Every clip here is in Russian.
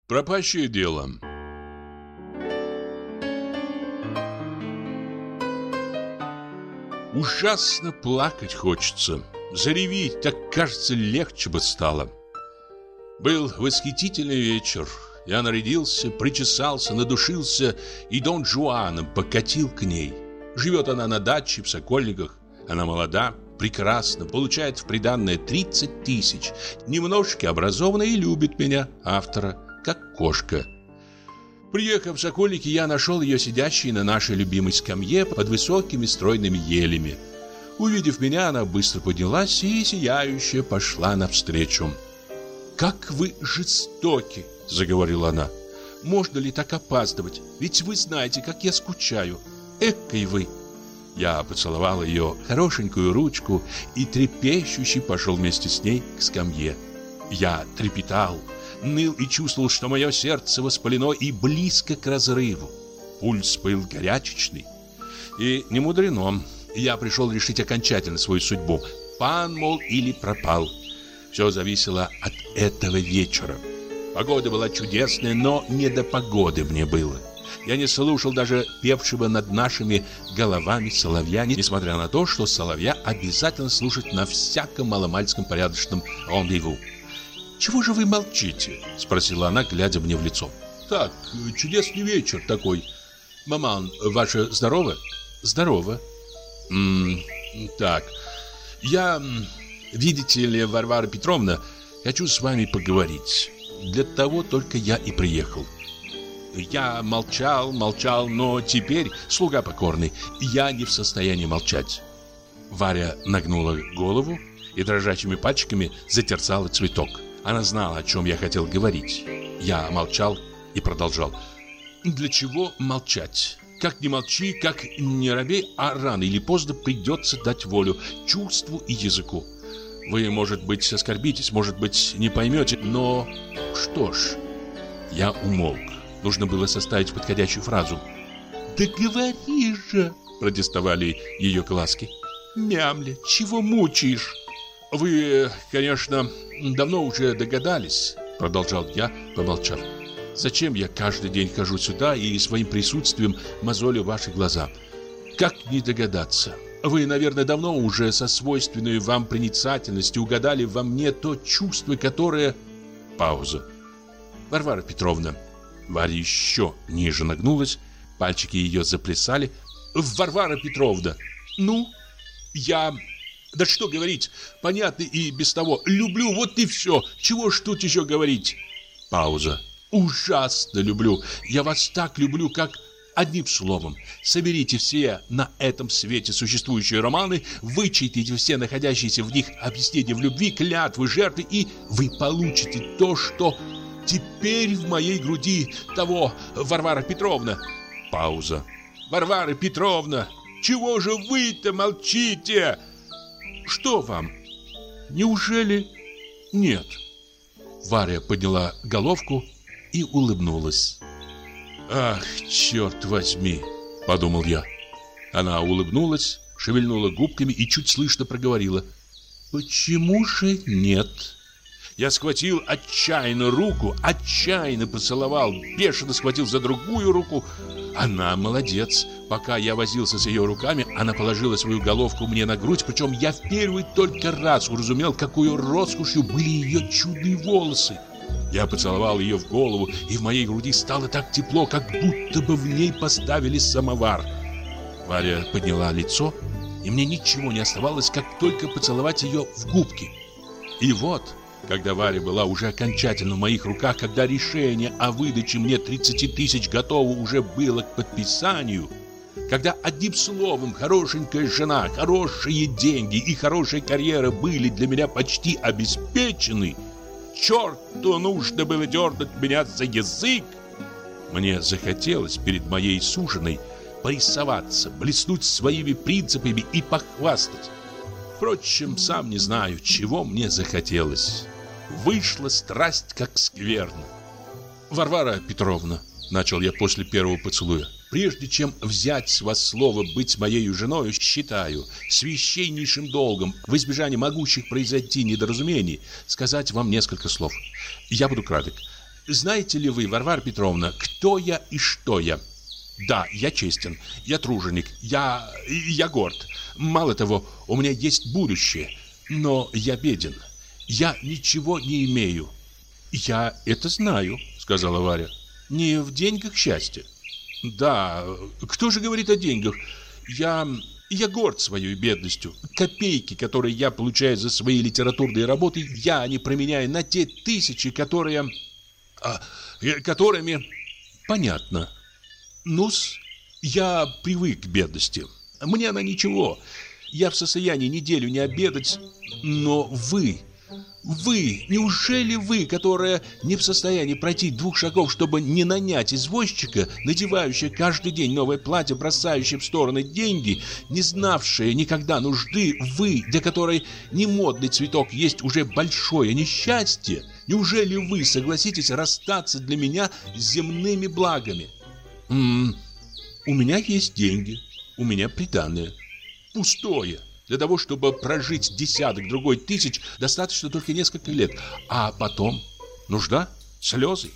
Пропащее дело. Ужасно плакать хочется. Заревить, так кажется, легче бы стало. Был восхитительный вечер. Я нарядился, причесался, надушился и Дон Жуаном покатил к ней. Живет она на даче в Сокольниках. Она молода, прекрасна, получает в приданое 30 тысяч. Немножко образована и любит меня, автора, как кошка. Приехав в Сокольники, я нашел ее сидящей на нашей любимой скамье под высокими стройными елями. Увидев меня, она быстро поднялась и, сияющая, пошла навстречу. «Как вы жестоки!» — заговорила она. «Можно ли так опаздывать? Ведь вы знаете, как я скучаю. Эккой вы!» Я поцеловал ее хорошенькую ручку и трепещущий пошел вместе с ней к скамье. Я трепетал, ныл и чувствовал, что мое сердце воспалено и близко к разрыву. Пульс был горячечный. И не мудрено. Я пришел решить окончательно свою судьбу. Пан, мол, или пропал. Все зависело от этого вечера. Погода была чудесная, но не до погоды мне было. Я не слушал даже певшего над нашими головами соловья, несмотря на то, что соловья обязательно слушать на всяком маломальском порядочном рандеву. «Чего же вы молчите?» — спросила она, глядя мне в лицо. «Так, чудесный вечер такой. Маман, ваша здорова?» «Здорова». Так, я, видите ли, Варвара Петровна, хочу с вами поговорить. Для того только я и приехал». Я молчал, но теперь, слуга покорный, я не в состоянии молчать. Варя нагнула голову и дрожащими пальчиками затерзала цветок. Она знала, о чем я хотел говорить. Я молчал и продолжал. Для чего молчать? Как ни молчи, как не робей, а рано или поздно придется дать волю чувству и языку. Вы, может быть, оскорбитесь, может быть, не поймете, но что ж, я умолк. Нужно было составить подходящую фразу. «Да говори же!» – протестовали ее глазки. «Мямля, чего мучаешь?» «Вы, конечно, давно уже догадались», – продолжал я, помолчав. «Зачем я каждый день хожу сюда и своим присутствием мозолю ваши глаза? Как не догадаться? Вы, наверное, давно уже со свойственной вам проницательностью угадали во мне то чувство, которое...» Пауза. «Варвара Петровна». Варя еще ниже нагнулась, пальчики ее заплясали. «Варвара Петровна, ну, я... Да что говорить, понятно и без того. Люблю, вот и все. Чего ж тут еще говорить?» Пауза. «Ужасно люблю. Я вас так люблю, как... Одним словом, соберите все на этом свете существующие романы, вычитайте все находящиеся в них объяснения в любви, клятвы, жертвы, и вы получите то, что... Теперь в моей груди того, Варвара Петровна». Пауза. «Варвара Петровна, чего же вы-то молчите? Что вам? Неужели нет?» Варя подняла головку и улыбнулась. «Ах, черт возьми!» – подумал я. Она улыбнулась, шевельнула губками и чуть слышно проговорила. «Почему же нет?» Я схватил отчаянно руку, отчаянно поцеловал, бешено схватил за другую руку. Она молодец. Пока я возился с ее руками, она положила свою головку мне на грудь, причем я в первый только раз уразумел, какую роскошью были ее чудные волосы. Я поцеловал ее в голову, и в моей груди стало так тепло, как будто бы в ней поставили самовар. Варя подняла лицо, и мне ничего не оставалось, как только поцеловать ее в губки. И вот... Когда Варя была уже окончательно в моих руках, когда решение о выдаче мне 30 тысяч готово уже было к подписанию, когда одним словом хорошенькая жена, хорошие деньги и хорошая карьера были для меня почти обеспечены, черту нужно было дернуть меня за язык. Мне захотелось перед моей суженой порисоваться, блеснуть своими принципами и похвастать. Впрочем, сам не знаю, чего мне захотелось. Вышла страсть как скверно. «Варвара Петровна», — начал я после первого поцелуя, «прежде чем взять с вас слово быть моею женой, считаю священнейшим долгом, в избежание могущих произойти недоразумений, сказать вам несколько слов. Я буду краток. знаете ли вы, Варвара Петровна, кто я и что я? Да, я честен, я труженик, я горд. Мало того, у меня есть будущее, но я беден. Я ничего не имею. Я это знаю, сказала Варя. Не в деньгах счастье. Да, кто же говорит о деньгах? Я горд своей бедностью. Копейки, которые я получаю за свои литературные работы, я не променяю на те тысячи, которыми... Понятно. Ну-с, я привык к бедности. Мне она ничего. Я в состоянии неделю не обедать. Но вы, неужели вы, которая не в состоянии пройти 2 шагов, чтобы не нанять извозчика, надевающая каждый день новое платье, бросающая в стороны деньги, не знавшая никогда нужды, вы, для которой немодный цветок есть уже большое несчастье, неужели вы согласитесь расстаться для меня с земными благами? У меня есть деньги, у меня приданое. Пустое. Для того, чтобы прожить десяток-другой тысяч, достаточно только несколько лет. А потом нужда, слезы.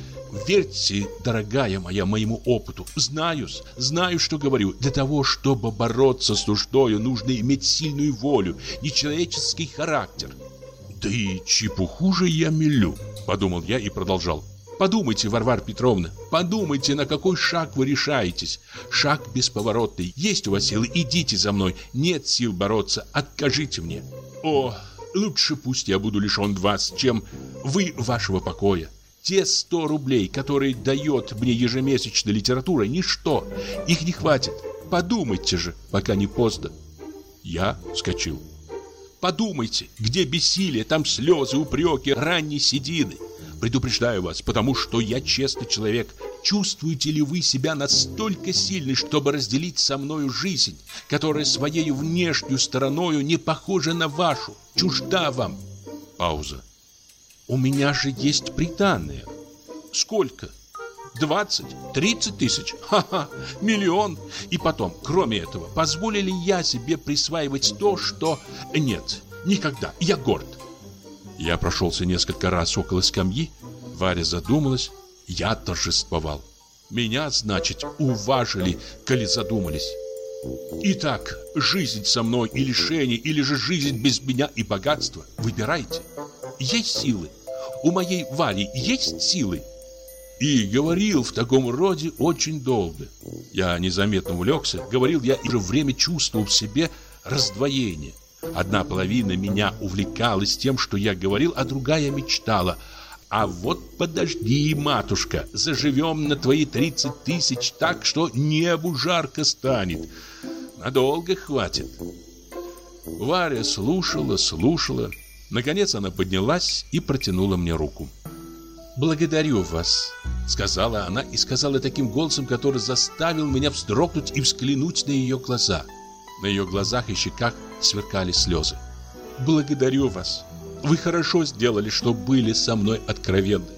Верьте, дорогая моя, моему опыту. Знаю, что говорю. Для того, чтобы бороться с нуждою, нужно иметь сильную волю, нечеловеческий характер. Да и чепуху же я мелю, подумал я и продолжал. Подумайте, Варвара Петровна, подумайте, на какой шаг вы решаетесь. Шаг бесповоротный. Есть у вас силы, идите за мной. Нет сил бороться, откажите мне. О, лучше пусть я буду лишен вас, чем вы вашего покоя. Те 100 рублей, которые дает мне ежемесячно литература, ничто. Их не хватит. Подумайте же, пока не поздно. Я вскочил. Подумайте, где бессилие, там слезы, упреки, ранние седины. Предупреждаю вас, потому что я честный человек. Чувствуете ли вы себя настолько сильной, чтобы разделить со мною жизнь, которая своей внешней стороною не похожа на вашу, чужда вам? Пауза. У меня же есть приданое. Сколько? 20, 30 тысяч? Ха-ха, миллион. И потом, кроме этого, позволю ли я себе присваивать то, что... Нет, никогда, я горд. Я прошелся несколько раз около скамьи. Варя задумалась. Я торжествовал. Меня, значит, уважили, коли задумались. Итак, жизнь со мной и лишение, или же жизнь без меня и богатства. Выбирайте. Есть силы. У моей Вари есть силы. И говорил в таком роде очень долго. Я незаметно увлекся. Говорил я и в то же время чувствовал в себе раздвоение. Одна половина меня увлекалась тем, что я говорил, а другая мечтала. А вот подожди, матушка, заживем на твои 30 тысяч так, что небу жарко станет. Надолго хватит. Варя слушала. Наконец она поднялась и протянула мне руку. «Благодарю вас», — сказала она, и сказала таким голосом, который заставил меня вздрогнуть и взглянуть на ее глаза. На ее глазах и щеках сверкали слезы. «Благодарю вас. Вы хорошо сделали, что были со мной откровенны.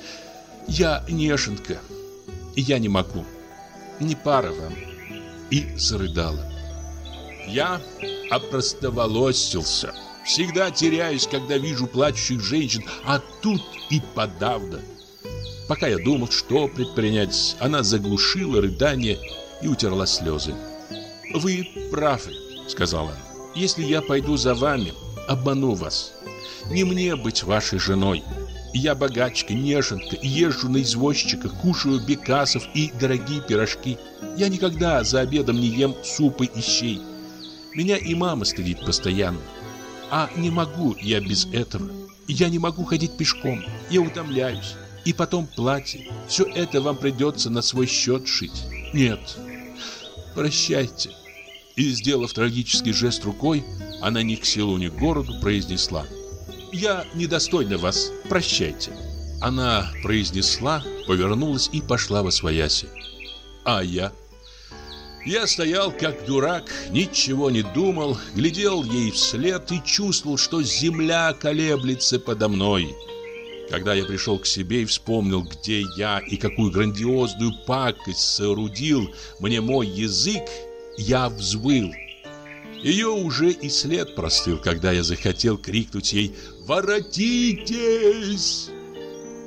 Я неженка, и я не могу. Не пара вам». И зарыдала. Я опростоволосился. Всегда теряюсь, когда вижу плачущих женщин, а тут и подавно. Пока я думал, что предпринять, она заглушила рыдание и утерла слезы. «Вы правы», — сказала она. «Если я пойду за вами, обману вас. Не мне быть вашей женой. Я богачка, неженка, езжу на извозчиках, кушаю бекасов и дорогие пирожки. Я никогда за обедом не ем супы и щей. Меня и мама стыдит постоянно. А не могу я без этого. Я не могу ходить пешком. Я утомляюсь. И потом платье. Все это вам придется на свой счет шить. Нет, прощайте». И, сделав трагический жест рукой, она ни к селу, ни к городу произнесла: «Я недостойна вас. Прощайте». Она произнесла, повернулась и пошла восвояси. А я? Я стоял как дурак, ничего не думал, глядел ей вслед и чувствовал, что земля колеблется подо мной. Когда я пришел к себе и вспомнил, где я и какую грандиозную пакость соорудил мне мой язык, я взвыл. Ее уже и след простыл, когда я захотел крикнуть ей: «Воротитесь!»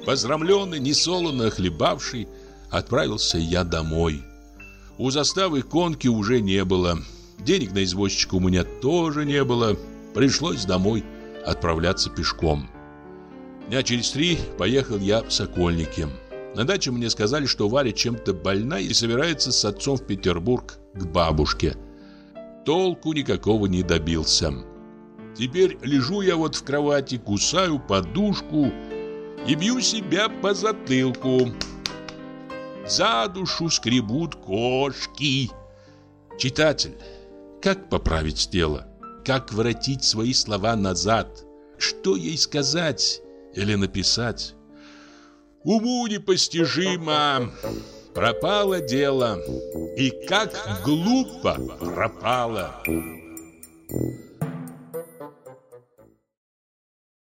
Посрамленный, несолоно хлебавший, отправился я домой. У заставы конки уже не было. Денег на извозчика у меня тоже не было. Пришлось домой отправляться пешком. Дня через 3 поехал я в Сокольники. На даче мне сказали, что Варя чем-то больна и собирается с отцом в Петербург к бабушке. Толку никакого не добился. Теперь лежу я вот в кровати, кусаю подушку и бью себя по затылку. За душу скребут кошки. Читатель, как поправить дело? Как воротить свои слова назад? Что ей сказать или написать? Уму непостижимо. Пропало дело. И как глупо пропало.